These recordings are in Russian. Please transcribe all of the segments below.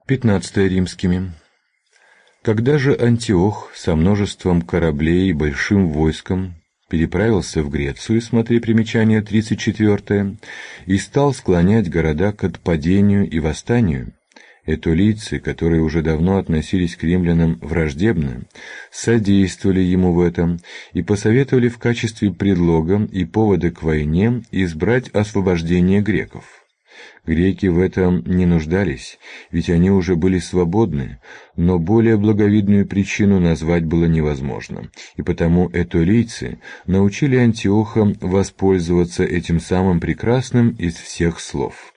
15 римскими. Когда же Антиох со множеством кораблей и большим войском переправился в Грецию, смотри примечание 34, и стал склонять города к отпадению и восстанию, этолийцы, которые уже давно относились к римлянам враждебно, содействовали ему в этом и посоветовали в качестве предлога и повода к войне избрать освобождение греков. Греки в этом не нуждались, ведь они уже были свободны, но более благовидную причину назвать было невозможно, и потому этолийцы научили Антиоха воспользоваться этим самым прекрасным из всех слов.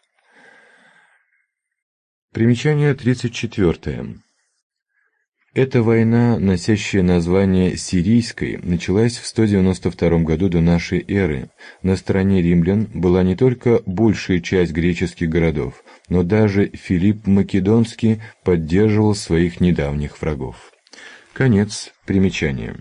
Примечание 34. Эта война, носящая название Сирийской, началась в 192 году до нашей эры. На стороне римлян была не только большая часть греческих городов, но даже Филипп Македонский поддерживал своих недавних врагов. Конец примечания.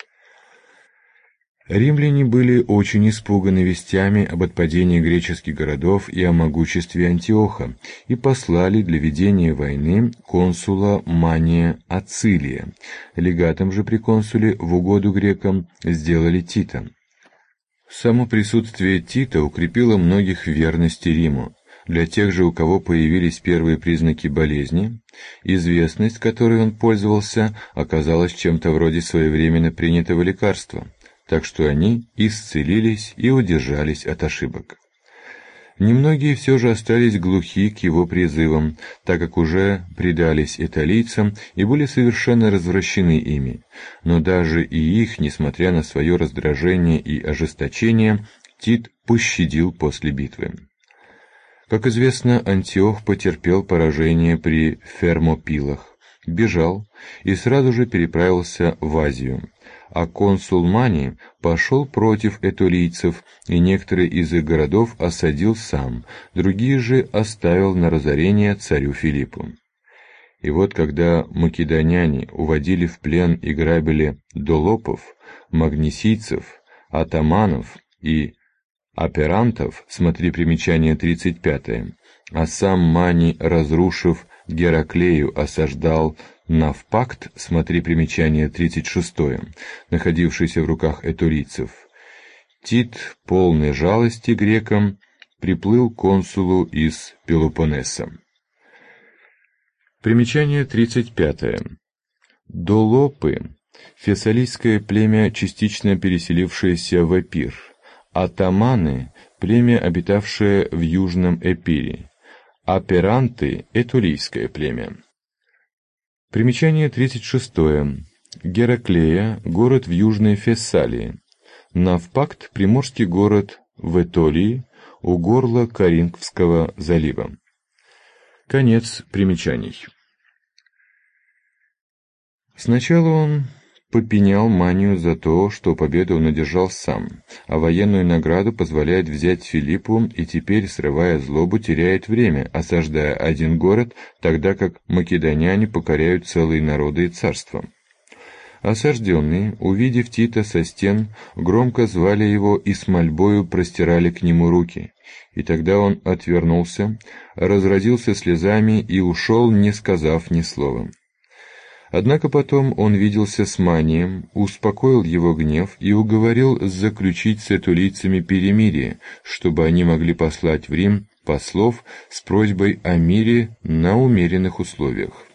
Римляне были очень испуганы вестями об отпадении греческих городов и о могуществе Антиоха, и послали для ведения войны консула Мания Ацилия. Легатом же при консуле в угоду грекам сделали Тита. Само присутствие Тита укрепило многих в верности Риму. Для тех же, у кого появились первые признаки болезни, известность, которой он пользовался, оказалась чем-то вроде своевременно принятого лекарства, так что они исцелились и удержались от ошибок. Немногие все же остались глухи к его призывам, так как уже предались этолийцам и были совершенно развращены ими, но даже и их, несмотря на свое раздражение и ожесточение, Тит пощадил после битвы. Как известно, Антиох потерпел поражение при Фермопилах, бежал и сразу же переправился в Азию, а консул Маний пошел против этолийцев, и некоторые из их городов осадил сам, другие же оставил на разорение царю Филиппу. И вот когда македоняне уводили в плен и грабили долопов, магнесийцев, атаманов и оперантов, смотри примечание 35, а сам Маний, разрушив Гераклею, осаждал Навпакт, смотри примечание 36, находившийся в руках этолийцев, Тит, полный жалости грекам, приплыл к консулу из Пелопоннеса. Примечание 35. Долопы — фессалийское племя, частично переселившееся в Эпир, атаманы — племя, обитавшее в Южном Эпире, операнты — этолийское племя. Примечание 36. Гераклея — город в Южной Фессалии. Навпакт — приморский город в Этолии, у горла Коринфского залива. Конец примечаний. Сначала он попенял Манию за то, что победу он одержал сам, а военную награду позволяет взять Филиппу, и теперь, срывая злобу, теряет время, осаждая один город, тогда как македоняне покоряют целые народы и царства. Осажденные, увидев Тита со стен, громко звали его и с мольбою простирали к нему руки, и тогда он отвернулся, разразился слезами и ушел, не сказав ни слова. Однако потом он виделся с Манием, успокоил его гнев и уговорил заключить с этолийцами перемирие, чтобы они могли послать в Рим послов с просьбой о мире на умеренных условиях.